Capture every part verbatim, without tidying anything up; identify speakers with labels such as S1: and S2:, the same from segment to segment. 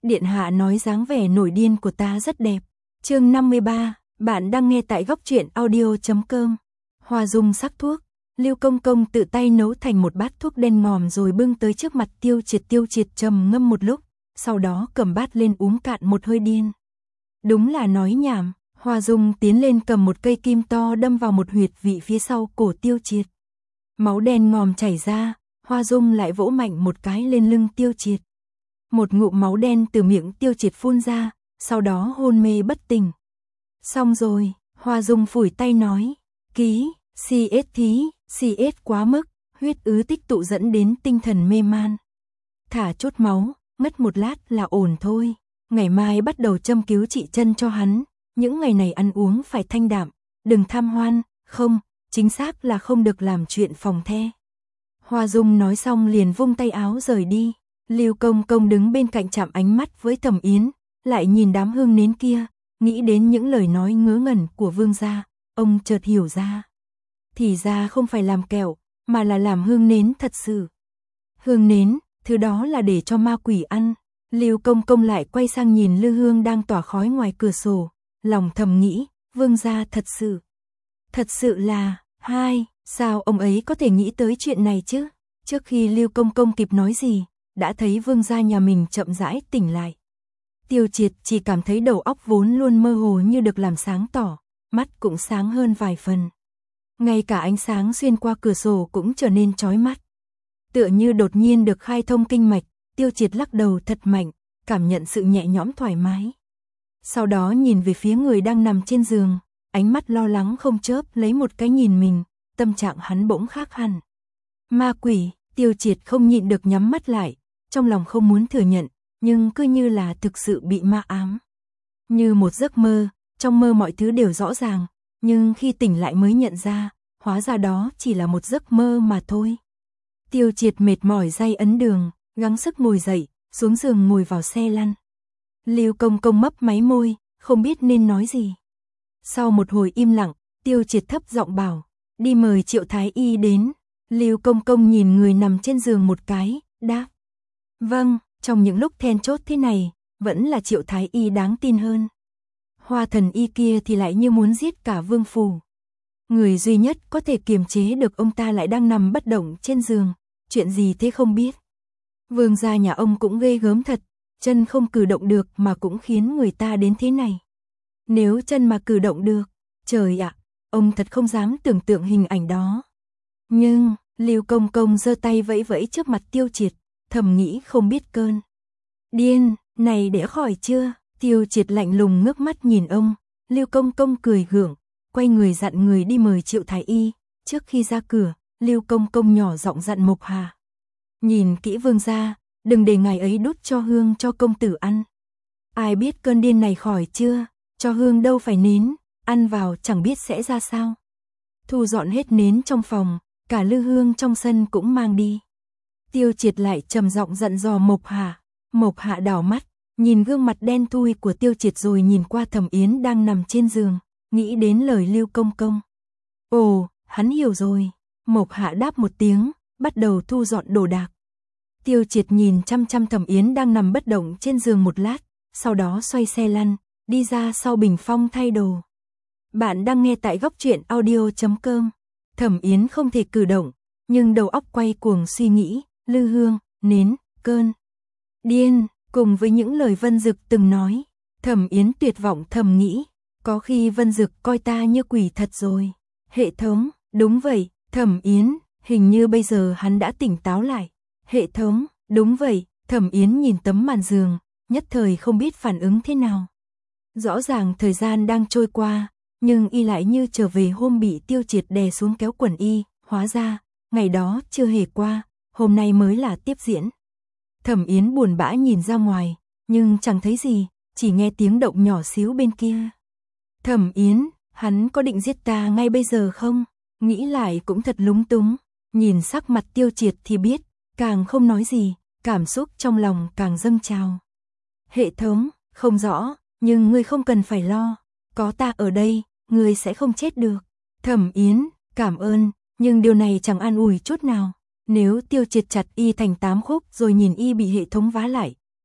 S1: Điện hạ nói dáng vẻ nổi điên của ta rất đẹp. Chương năm mươi ba, bạn đang nghe tại góc truyện audio chấm com. Hoa dung sắc thuốc, Lưu Công Công tự tay nấu thành một bát thuốc đen ngòm rồi bưng tới trước mặt Tiêu Triệt. Tiêu Triệt trầm ngâm một lúc, sau đó cầm bát lên uống cạn một hơi điên. Đúng là nói nhảm. Hoa dung tiến lên cầm một cây kim to đâm vào một huyệt vị phía sau cổ Tiêu Triệt. Máu đen ngòm chảy ra, Hoa dung lại vỗ mạnh một cái lên lưng Tiêu Triệt. Một ngụm máu đen từ miệng Tiêu Triệt phun ra, sau đó hôn mê bất tỉnh. Xong rồi, Hoa dung phủi tay nói, ký, xê ét thí, xê ét quá mức, huyết ứ tích tụ dẫn đến tinh thần mê man. Thả chút máu, mất một lát là ổn thôi. Ngày mai bắt đầu châm cứu trị chân cho hắn. Những ngày này ăn uống phải thanh đạm, đừng tham hoan, không, chính xác là không được làm chuyện phòng the. Hoa dung nói xong liền vung tay áo rời đi. Lưu Công Công đứng bên cạnh chạm ánh mắt với Thẩm Yến, lại nhìn đám hương nến kia, nghĩ đến những lời nói ngớ ngẩn của vương gia, ông chợt hiểu ra. Thì ra không phải làm kẹo, mà là làm hương nến thật sự. Hương nến, thứ đó là để cho ma quỷ ăn. Lưu Công Công lại quay sang nhìn lư hương đang tỏa khói ngoài cửa sổ, lòng thầm nghĩ, vương gia thật sự. Thật sự là, hai, sao ông ấy có thể nghĩ tới chuyện này chứ? Trước khi Lưu Công Công kịp nói gì, đã thấy vương gia nhà mình chậm rãi tỉnh lại. Tiêu Triệt chỉ cảm thấy đầu óc vốn luôn mơ hồ như được làm sáng tỏ, mắt cũng sáng hơn vài phần. Ngay cả ánh sáng xuyên qua cửa sổ cũng trở nên chói mắt. Tựa như đột nhiên được khai thông kinh mạch, Tiêu Triệt lắc đầu thật mạnh, cảm nhận sự nhẹ nhõm thoải mái. Sau đó nhìn về phía người đang nằm trên giường, ánh mắt lo lắng không chớp lấy một cái nhìn mình, tâm trạng hắn bỗng khác hẳn. Ma quỷ, Tiêu Triệt không nhịn được nhắm mắt lại, trong lòng không muốn thừa nhận, nhưng cứ như là thực sự bị ma ám. Như một giấc mơ, trong mơ mọi thứ đều rõ ràng, nhưng khi tỉnh lại mới nhận ra, hóa ra đó chỉ là một giấc mơ mà thôi. Tiêu Triệt mệt mỏi day ấn đường, gắng sức ngồi dậy, xuống giường ngồi vào xe lăn. Lưu Công Công mấp máy môi, không biết nên nói gì. Sau một hồi im lặng, Tiêu Triệt thấp giọng bảo, đi mời Triệu Thái Y đến. Lưu Công Công nhìn người nằm trên giường một cái, đáp. Vâng, trong những lúc then chốt thế này, vẫn là Triệu Thái Y đáng tin hơn. Hoa thần y kia thì lại như muốn giết cả vương phủ. Người duy nhất có thể kiềm chế được ông ta lại đang nằm bất động trên giường, chuyện gì thế không biết. Vương gia nhà ông cũng ghê gớm thật, chân không cử động được mà cũng khiến người ta đến thế này. Nếu chân mà cử động được, trời ạ, ông thật không dám tưởng tượng hình ảnh đó. Nhưng, Lưu Công Công giơ tay vẫy vẫy trước mặt Tiêu Triệt, thầm nghĩ không biết cơn. Điên, này để khỏi chưa? Tiêu Triệt lạnh lùng ngước mắt nhìn ông, Lưu Công Công cười gượng, quay người dặn người đi mời Triệu Thái Y. Trước khi ra cửa, Lưu Công Công nhỏ giọng dặn Mộc Hà. Nhìn kỹ vương gia, đừng để ngài ấy đút cho hương cho công tử ăn. Ai biết cơn điên này khỏi chưa, cho hương đâu phải nến, ăn vào chẳng biết sẽ ra sao. Thu dọn hết nến trong phòng, cả lư hương trong sân cũng mang đi. Tiêu Triệt lại trầm giọng dặn dò Mộc Hà. Mộc Hạ đảo mắt, nhìn gương mặt đen thui của Tiêu Triệt rồi nhìn qua Thẩm Yến đang nằm trên giường, nghĩ đến lời Lưu Công Công. Ồ, hắn hiểu rồi. Mộc Hạ đáp một tiếng, bắt đầu thu dọn đồ đạc. Tiêu Triệt nhìn chăm chăm Thẩm Yến đang nằm bất động trên giường một lát, sau đó xoay xe lăn, đi ra sau bình phong thay đồ. Bạn đang nghe tại góc truyện audio chấm com. Thẩm Yến không thể cử động, nhưng đầu óc quay cuồng suy nghĩ, lư hương, nến, cơn điên, cùng với những lời Vân Dực từng nói. Thẩm Yến tuyệt vọng thầm nghĩ, có khi Vân Dực coi ta như quỷ thật rồi. Hệ thống, đúng vậy, Thẩm Yến, hình như bây giờ hắn đã tỉnh táo lại. Hệ thống, đúng vậy, Thẩm Yến nhìn tấm màn giường, nhất thời không biết phản ứng thế nào. Rõ ràng thời gian đang trôi qua, nhưng y lại như trở về hôm bị Tiêu Triệt đè xuống kéo quần y, hóa ra, ngày đó chưa hề qua, hôm nay mới là tiếp diễn. Thẩm Yến buồn bã nhìn ra ngoài, nhưng chẳng thấy gì, chỉ nghe tiếng động nhỏ xíu bên kia. Thẩm Yến, hắn có định giết ta ngay bây giờ không? Nghĩ lại cũng thật lúng túng, nhìn sắc mặt Tiêu Triệt thì biết, càng không nói gì, cảm xúc trong lòng càng dâng trào. Hệ thống, không rõ, nhưng ngươi không cần phải lo, có ta ở đây, ngươi sẽ không chết được. Thẩm Yến, cảm ơn, nhưng điều này chẳng an ủi chút nào. Nếu Tiêu Triệt chặt y thành tám khúc rồi nhìn y bị hệ thống vá lại,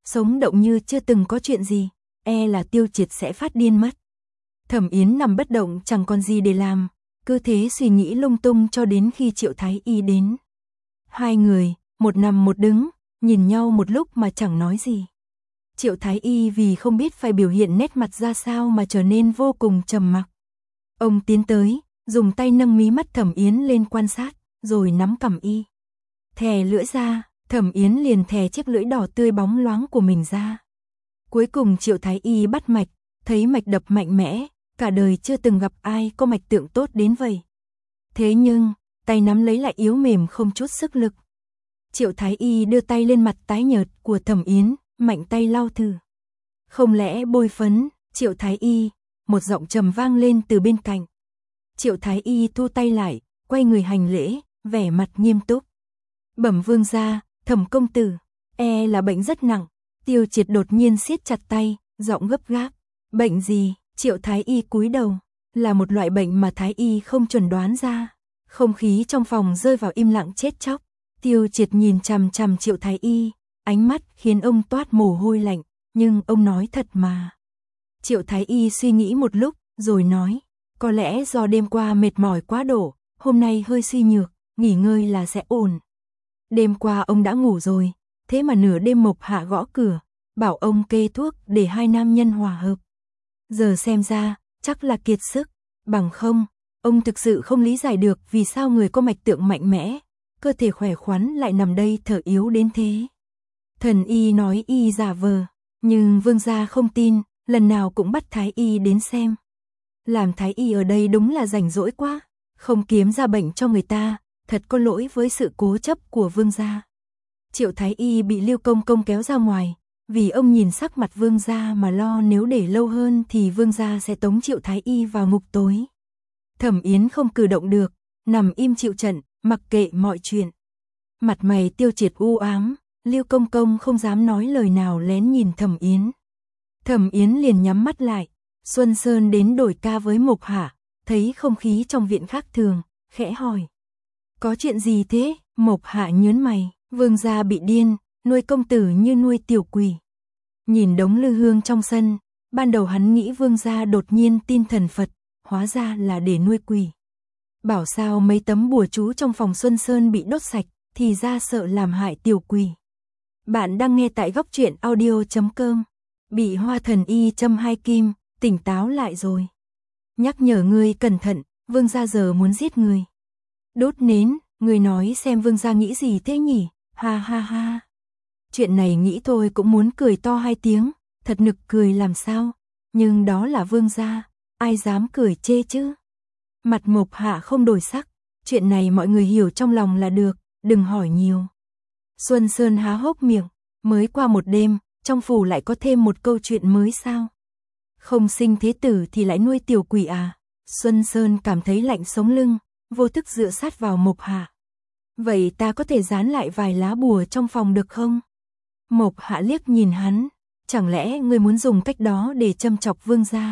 S1: sống động như chưa từng có chuyện gì, e là Tiêu Triệt sẽ phát điên mất. Thẩm Yến nằm bất động chẳng còn gì để làm, cứ thế suy nghĩ lung tung cho đến khi Triệu Thái Y đến. Hai người, một nằm một đứng, nhìn nhau một lúc mà chẳng nói gì. Triệu Thái Y vì không biết phải biểu hiện nét mặt ra sao mà trở nên vô cùng trầm mặc. Ông tiến tới, dùng tay nâng mí mắt Thẩm Yến lên quan sát, rồi nắm cằm y. Thè lưỡi ra, Thẩm Yến liền thè chiếc lưỡi đỏ tươi bóng loáng của mình ra. Cuối cùng Triệu Thái Y bắt mạch, thấy mạch đập mạnh mẽ, cả đời chưa từng gặp ai có mạch tượng tốt đến vậy. Thế nhưng, tay nắm lấy lại yếu mềm không chút sức lực. Triệu Thái Y đưa tay lên mặt tái nhợt của Thẩm Yến, mạnh tay lau thử. Không lẽ bôi phấn, Triệu Thái Y, một giọng trầm vang lên từ bên cạnh. Triệu Thái Y thu tay lại, quay người hành lễ, vẻ mặt nghiêm túc. Bẩm vương gia, Thẩm công tử, e là bệnh rất nặng. Tiêu Triệt đột nhiên siết chặt tay, giọng gấp gáp. Bệnh gì? Triệu Thái Y cúi đầu. Là một loại bệnh mà Thái Y không chuẩn đoán ra. Không khí trong phòng rơi vào im lặng chết chóc. Tiêu Triệt nhìn chằm chằm Triệu Thái Y, ánh mắt khiến ông toát mồ hôi lạnh, nhưng ông nói thật mà. Triệu Thái Y suy nghĩ một lúc, rồi nói, có lẽ do đêm qua mệt mỏi quá độ, hôm nay hơi suy nhược, nghỉ ngơi là sẽ ổn. Đêm qua ông đã ngủ rồi, thế mà nửa đêm Mộc Hạ gõ cửa, bảo ông kê thuốc để hai nam nhân hòa hợp. Giờ xem ra, chắc là kiệt sức, bằng không, ông thực sự không lý giải được vì sao người có mạch tượng mạnh mẽ, cơ thể khỏe khoắn lại nằm đây thở yếu đến thế. Thần y nói y giả vờ, nhưng vương gia không tin, lần nào cũng bắt Thái Y đến xem. Làm Thái Y ở đây đúng là rảnh rỗi quá, không kiếm ra bệnh cho người ta, thật có lỗi với sự cố chấp của vương gia. Triệu Thái Y bị Lưu Công Công kéo ra ngoài, vì ông nhìn sắc mặt vương gia mà lo nếu để lâu hơn thì vương gia sẽ tống Triệu Thái Y vào ngục tối. Thẩm Yến không cử động được, nằm im chịu trận, mặc kệ mọi chuyện. Mặt mày Tiêu Triệt u ám, Lưu Công Công không dám nói lời nào lén nhìn Thẩm Yến. Thẩm Yến liền nhắm mắt lại, Xuân Sơn đến đổi ca với Mộc Hạ, thấy không khí trong viện khác thường, khẽ hỏi. Có chuyện gì thế? Mộc Hạ nhớn mày, vương gia bị điên, nuôi công tử như nuôi tiểu quỷ. Nhìn đống lư hương trong sân, ban đầu hắn nghĩ vương gia đột nhiên tin thần Phật, hóa ra là để nuôi quỷ. Bảo sao mấy tấm bùa chú trong phòng Xuân Sơn bị đốt sạch, thì ra sợ làm hại tiểu quỷ. Bạn đang nghe tại góc truyện audio chấm com. Bị Hoa Thần Y châm hai kim, tỉnh táo lại rồi. Nhắc nhở ngươi cẩn thận, vương gia giờ muốn giết người. Đốt nến, người nói xem vương gia nghĩ gì thế nhỉ? Ha ha ha. Chuyện này nghĩ thôi cũng muốn cười to hai tiếng, thật nực cười làm sao. Nhưng đó là vương gia, ai dám cười chê chứ? Mặt Mộc Hạ không đổi sắc, chuyện này mọi người hiểu trong lòng là được, đừng hỏi nhiều. Xuân Sơn há hốc miệng, mới qua một đêm, trong phủ lại có thêm một câu chuyện mới sao? Không sinh thế tử thì lại nuôi tiểu quỷ à? Xuân Sơn cảm thấy lạnh sống lưng, vô thức dựa sát vào Mộc Hạ. Vậy ta có thể dán lại vài lá bùa trong phòng được không? Mộc Hạ liếc nhìn hắn, chẳng lẽ ngươi muốn dùng cách đó để châm chọc vương gia?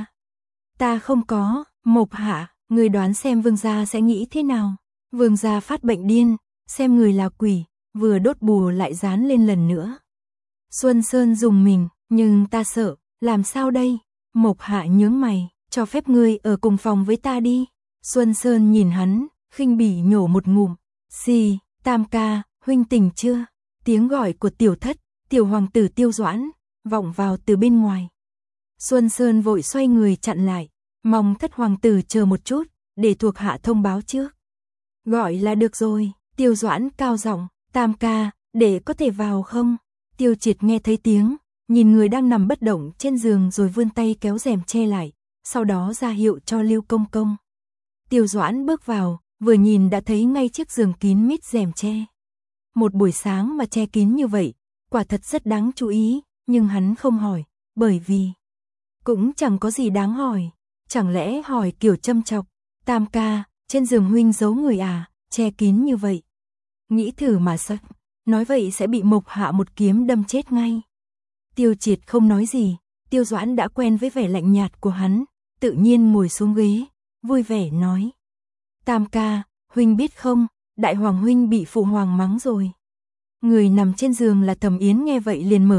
S1: Ta không có, Mộc Hạ, ngươi đoán xem vương gia sẽ nghĩ thế nào? Vương gia phát bệnh điên, xem người là quỷ, vừa đốt bùa lại dán lên lần nữa. Xuân Sơn dùng mình, nhưng ta sợ, làm sao đây? Mộc Hạ nhướng mày, cho phép ngươi ở cùng phòng với ta đi. Xuân Sơn nhìn hắn, khinh bỉ nhổ một ngụm. Xì, Tam ca, huynh tỉnh chưa? Tiếng gọi của tiểu thất, tiểu hoàng tử Tiêu Doãn, vọng vào từ bên ngoài. Xuân Sơn vội xoay người chặn lại, mong thất hoàng tử chờ một chút, để thuộc hạ thông báo trước. Gọi là được rồi, Tiêu Doãn cao giọng, Tam ca, để có thể vào không? Tiêu Triệt nghe thấy tiếng, nhìn người đang nằm bất động trên giường rồi vươn tay kéo rèm che lại, sau đó ra hiệu cho Lưu Công Công. Tiêu Doãn bước vào, vừa nhìn đã thấy ngay chiếc giường kín mít rèm che. Một buổi sáng mà che kín như vậy, quả thật rất đáng chú ý, nhưng hắn không hỏi, bởi vì cũng chẳng có gì đáng hỏi, chẳng lẽ hỏi kiểu châm chọc, Tam ca, trên giường huynh giấu người à, che kín như vậy. Nghĩ thử mà sợ, nói vậy sẽ bị Mộc Hạ một kiếm đâm chết ngay. Tiêu Triệt không nói gì, Tiêu Doãn đã quen với vẻ lạnh nhạt của hắn, tự nhiên ngồi xuống ghế, vui vẻ nói. Tam ca, huynh biết không, đại hoàng huynh bị phụ hoàng mắng rồi. Người nằm trên giường là Thẩm Yến nghe vậy liền mở mắt,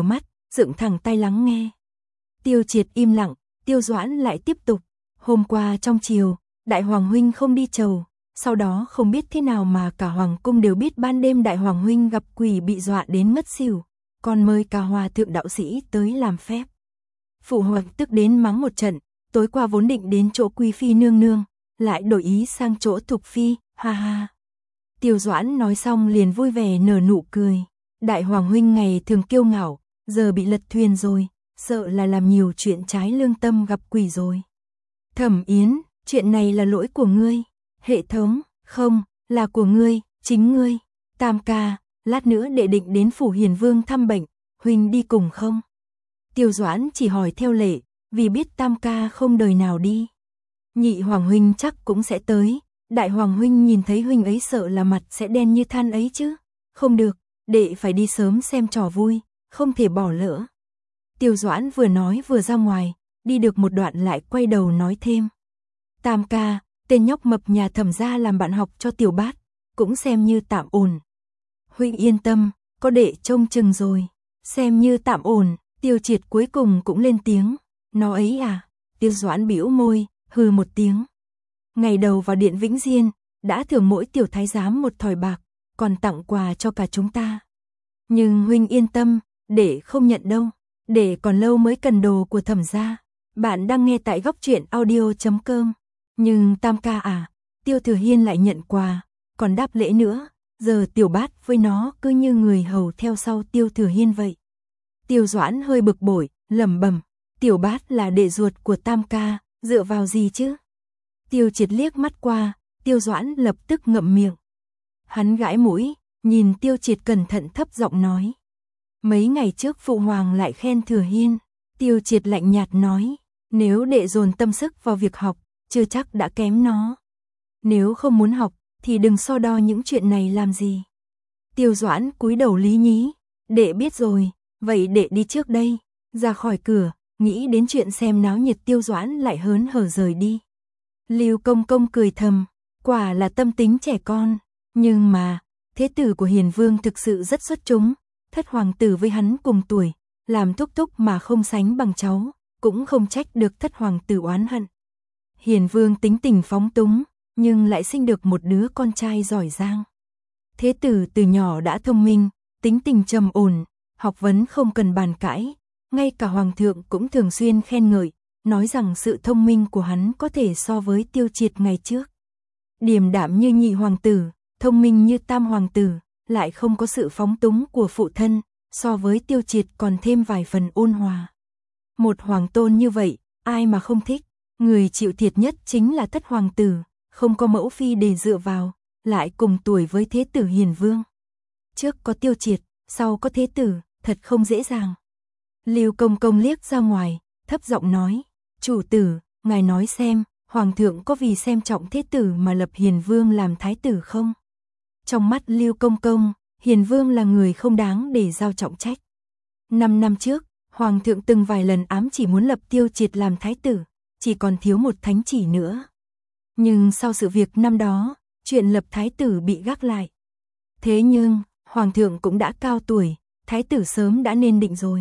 S1: dựng thẳng tay lắng nghe. Tiêu Triệt im lặng, Tiêu Doãn lại tiếp tục. Hôm qua trong chiều, Đại Hoàng Huynh không đi chầu, sau đó không biết thế nào mà cả Hoàng cung đều biết ban đêm Đại Hoàng Huynh gặp quỷ bị dọa đến ngất xỉu, còn mời cả hòa thượng đạo sĩ tới làm phép. Phụ hoàng tức đến mắng một trận, tối qua vốn định đến chỗ Quý Phi nương nương, lại đổi ý sang chỗ Thục Phi, ha ha. Tiêu Doãn nói xong liền vui vẻ nở nụ cười. Đại Hoàng Huynh ngày thường kiêu ngạo, giờ bị lật thuyền rồi, sợ là làm nhiều chuyện trái lương tâm gặp quỷ rồi. Thẩm Yến, chuyện này là lỗi của ngươi. Hệ thống, không, là của ngươi, chính ngươi. Tam ca, lát nữa đệ định đến phủ Hiền Vương thăm bệnh, Huynh đi cùng không? Tiêu Doãn chỉ hỏi theo lệ, vì biết Tam ca không đời nào đi. Nhị Hoàng Huynh chắc cũng sẽ tới, Đại Hoàng Huynh nhìn thấy Huynh ấy sợ là mặt sẽ đen như than ấy chứ. Không được, đệ phải đi sớm xem trò vui, không thể bỏ lỡ. Tiêu Doãn vừa nói vừa ra ngoài, đi được một đoạn lại quay đầu nói thêm. Tam ca, tên nhóc mập nhà Thẩm gia làm bạn học cho Tiểu Bát, cũng xem như tạm ổn. Huynh yên tâm, có đệ trông chừng rồi, xem như tạm ổn. Tiêu Triệt cuối cùng cũng lên tiếng, nó ấy à? Tiêu Doãn bĩu môi, hừ một tiếng. Ngày đầu vào điện Vĩnh Diên, đã thưởng mỗi tiểu thái giám một thỏi bạc, còn tặng quà cho cả chúng ta. Nhưng huynh yên tâm, đệ không nhận đâu, đệ còn lâu mới cần đồ của Thẩm gia. Bạn đang nghe tại góc truyện audio chấm com. Nhưng Tam ca à, Tiêu Thừa Hiên lại nhận quà, còn đáp lễ nữa, giờ Tiểu Bát với nó cứ như người hầu theo sau Tiêu Thừa Hiên vậy. Tiêu Doãn hơi bực bội, lẩm bẩm, Tiểu Bát là đệ ruột của Tam ca, dựa vào gì chứ? Tiêu Triệt liếc mắt qua, Tiêu Doãn lập tức ngậm miệng. Hắn gãi mũi, nhìn Tiêu Triệt cẩn thận thấp giọng nói. Mấy ngày trước phụ hoàng lại khen Thừa Hiên. Tiêu Triệt lạnh nhạt nói, nếu đệ dồn tâm sức vào việc học, chưa chắc đã kém nó. Nếu không muốn học, thì đừng so đo những chuyện này làm gì. Tiêu Doãn cúi đầu lý nhí, đệ biết rồi, vậy đệ đi trước đây. Ra khỏi cửa, nghĩ đến chuyện xem náo nhiệt Tiêu Doãn lại hớn hở rời đi. Lưu Công Công cười thầm, quả là tâm tính trẻ con, nhưng mà, thế tử của Hiền Vương thực sự rất xuất chúng, thất hoàng tử với hắn cùng tuổi, làm thúc thúc mà không sánh bằng cháu, cũng không trách được thất hoàng tử oán hận. Hiền Vương tính tình phóng túng, nhưng lại sinh được một đứa con trai giỏi giang. Thế tử từ nhỏ đã thông minh, tính tình trầm ổn, học vấn không cần bàn cãi, ngay cả hoàng thượng cũng thường xuyên khen ngợi, nói rằng sự thông minh của hắn có thể so với Tiêu Triệt ngày trước. Điềm đạm như nhị hoàng tử, thông minh như tam hoàng tử, lại không có sự phóng túng của phụ thân, so với Tiêu Triệt còn thêm vài phần ôn hòa. Một hoàng tôn như vậy, ai mà không thích, người chịu thiệt nhất chính là thất hoàng tử, không có mẫu phi để dựa vào, lại cùng tuổi với thế tử Hiền Vương. Trước có Tiêu Triệt, sau có thế tử, thật không dễ dàng. Lưu Công Công liếc ra ngoài, thấp giọng nói, chủ tử, ngài nói xem, hoàng thượng có vì xem trọng thế tử mà lập Hiền Vương làm thái tử không? Trong mắt Lưu Công Công, Hiền Vương là người không đáng để giao trọng trách. Năm năm trước, hoàng thượng từng vài lần ám chỉ muốn lập Tiêu Triệt làm thái tử, chỉ còn thiếu một thánh chỉ nữa. Nhưng sau sự việc năm đó, chuyện lập thái tử bị gác lại. Thế nhưng, hoàng thượng cũng đã cao tuổi, thái tử sớm đã nên định rồi.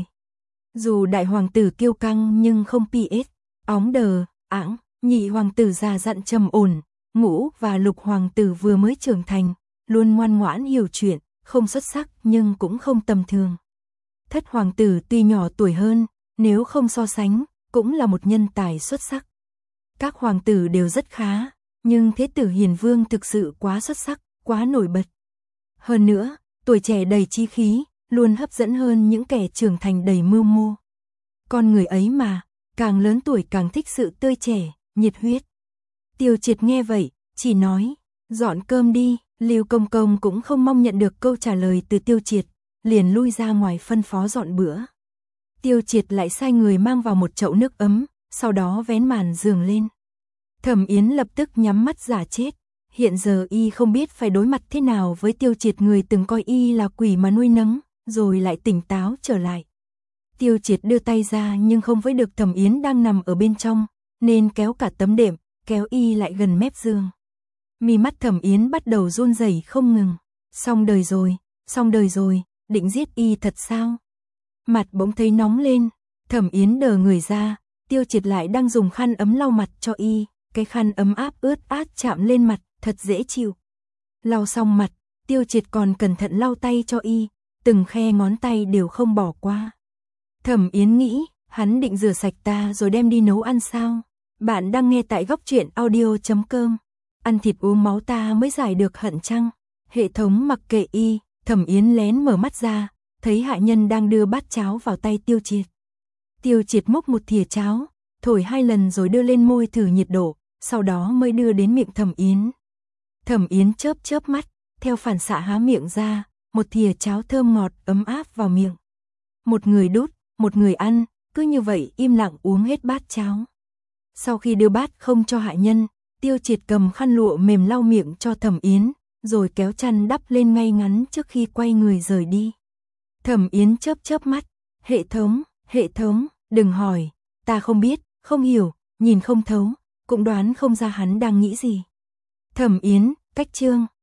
S1: Dù đại hoàng tử kiêu căng nhưng không pi ết, óng đờ, ẵng, nhị hoàng tử già dặn trầm ổn, ngũ và lục hoàng tử vừa mới trưởng thành, luôn ngoan ngoãn hiểu chuyện, không xuất sắc nhưng cũng không tầm thường. Thất hoàng tử tuy nhỏ tuổi hơn, nếu không so sánh, cũng là một nhân tài xuất sắc. Các hoàng tử đều rất khá, nhưng thế tử Hiền Vương thực sự quá xuất sắc, quá nổi bật. Hơn nữa, tuổi trẻ đầy chí khí, luôn hấp dẫn hơn những kẻ trưởng thành đầy mưu mô. Con người ấy mà, càng lớn tuổi càng thích sự tươi trẻ, nhiệt huyết. Tiêu Triệt nghe vậy, chỉ nói, dọn cơm đi. Lưu Công Công cũng không mong nhận được câu trả lời từ Tiêu Triệt, liền lui ra ngoài phân phó dọn bữa. Tiêu Triệt lại sai người mang vào một chậu nước ấm, sau đó vén màn giường lên. Thẩm Yến lập tức nhắm mắt giả chết, hiện giờ y không biết phải đối mặt thế nào với Tiêu Triệt, người từng coi y là quỷ mà nuôi nấng, rồi lại tỉnh táo trở lại. Tiêu Triệt đưa tay ra nhưng không với được Thẩm Yến đang nằm ở bên trong, nên kéo cả tấm đệm, kéo y lại gần mép giường. Mi mắt Thẩm Yến bắt đầu run rẩy không ngừng. Xong đời rồi, xong đời rồi, định giết y thật sao? Mặt bỗng thấy nóng lên, Thẩm Yến đờ người ra, Tiêu Triệt lại đang dùng khăn ấm lau mặt cho y, cái khăn ấm áp ướt át chạm lên mặt, thật dễ chịu. Lau xong mặt, Tiêu Triệt còn cẩn thận lau tay cho y, từng khe ngón tay đều không bỏ qua. Thẩm Yến nghĩ, hắn định rửa sạch ta rồi đem đi nấu ăn sao? Bạn đang nghe tại góc truyện audio chấm com. Ăn thịt uống máu ta mới giải được hận chăng? Hệ thống mặc kệ y, Thẩm Yến lén mở mắt ra, thấy hạ nhân đang đưa bát cháo vào tay Tiêu Triệt. Tiêu Triệt múc một thìa cháo, thổi hai lần rồi đưa lên môi thử nhiệt độ, sau đó mới đưa đến miệng Thẩm Yến. Thẩm Yến chớp chớp mắt, theo phản xạ há miệng ra, một thìa cháo thơm ngọt ấm áp vào miệng. Một người đút, một người ăn, cứ như vậy im lặng uống hết bát cháo. Sau khi đưa bát không cho hạ nhân, Tiêu Triệt cầm khăn lụa mềm lau miệng cho Thẩm Yến, rồi kéo chăn đắp lên ngay ngắn trước khi quay người rời đi. Thẩm Yến chớp chớp mắt, hệ thống, hệ thống, đừng hỏi, ta không biết, không hiểu, nhìn không thấu, cũng đoán không ra hắn đang nghĩ gì. Thẩm Yến, cách chương.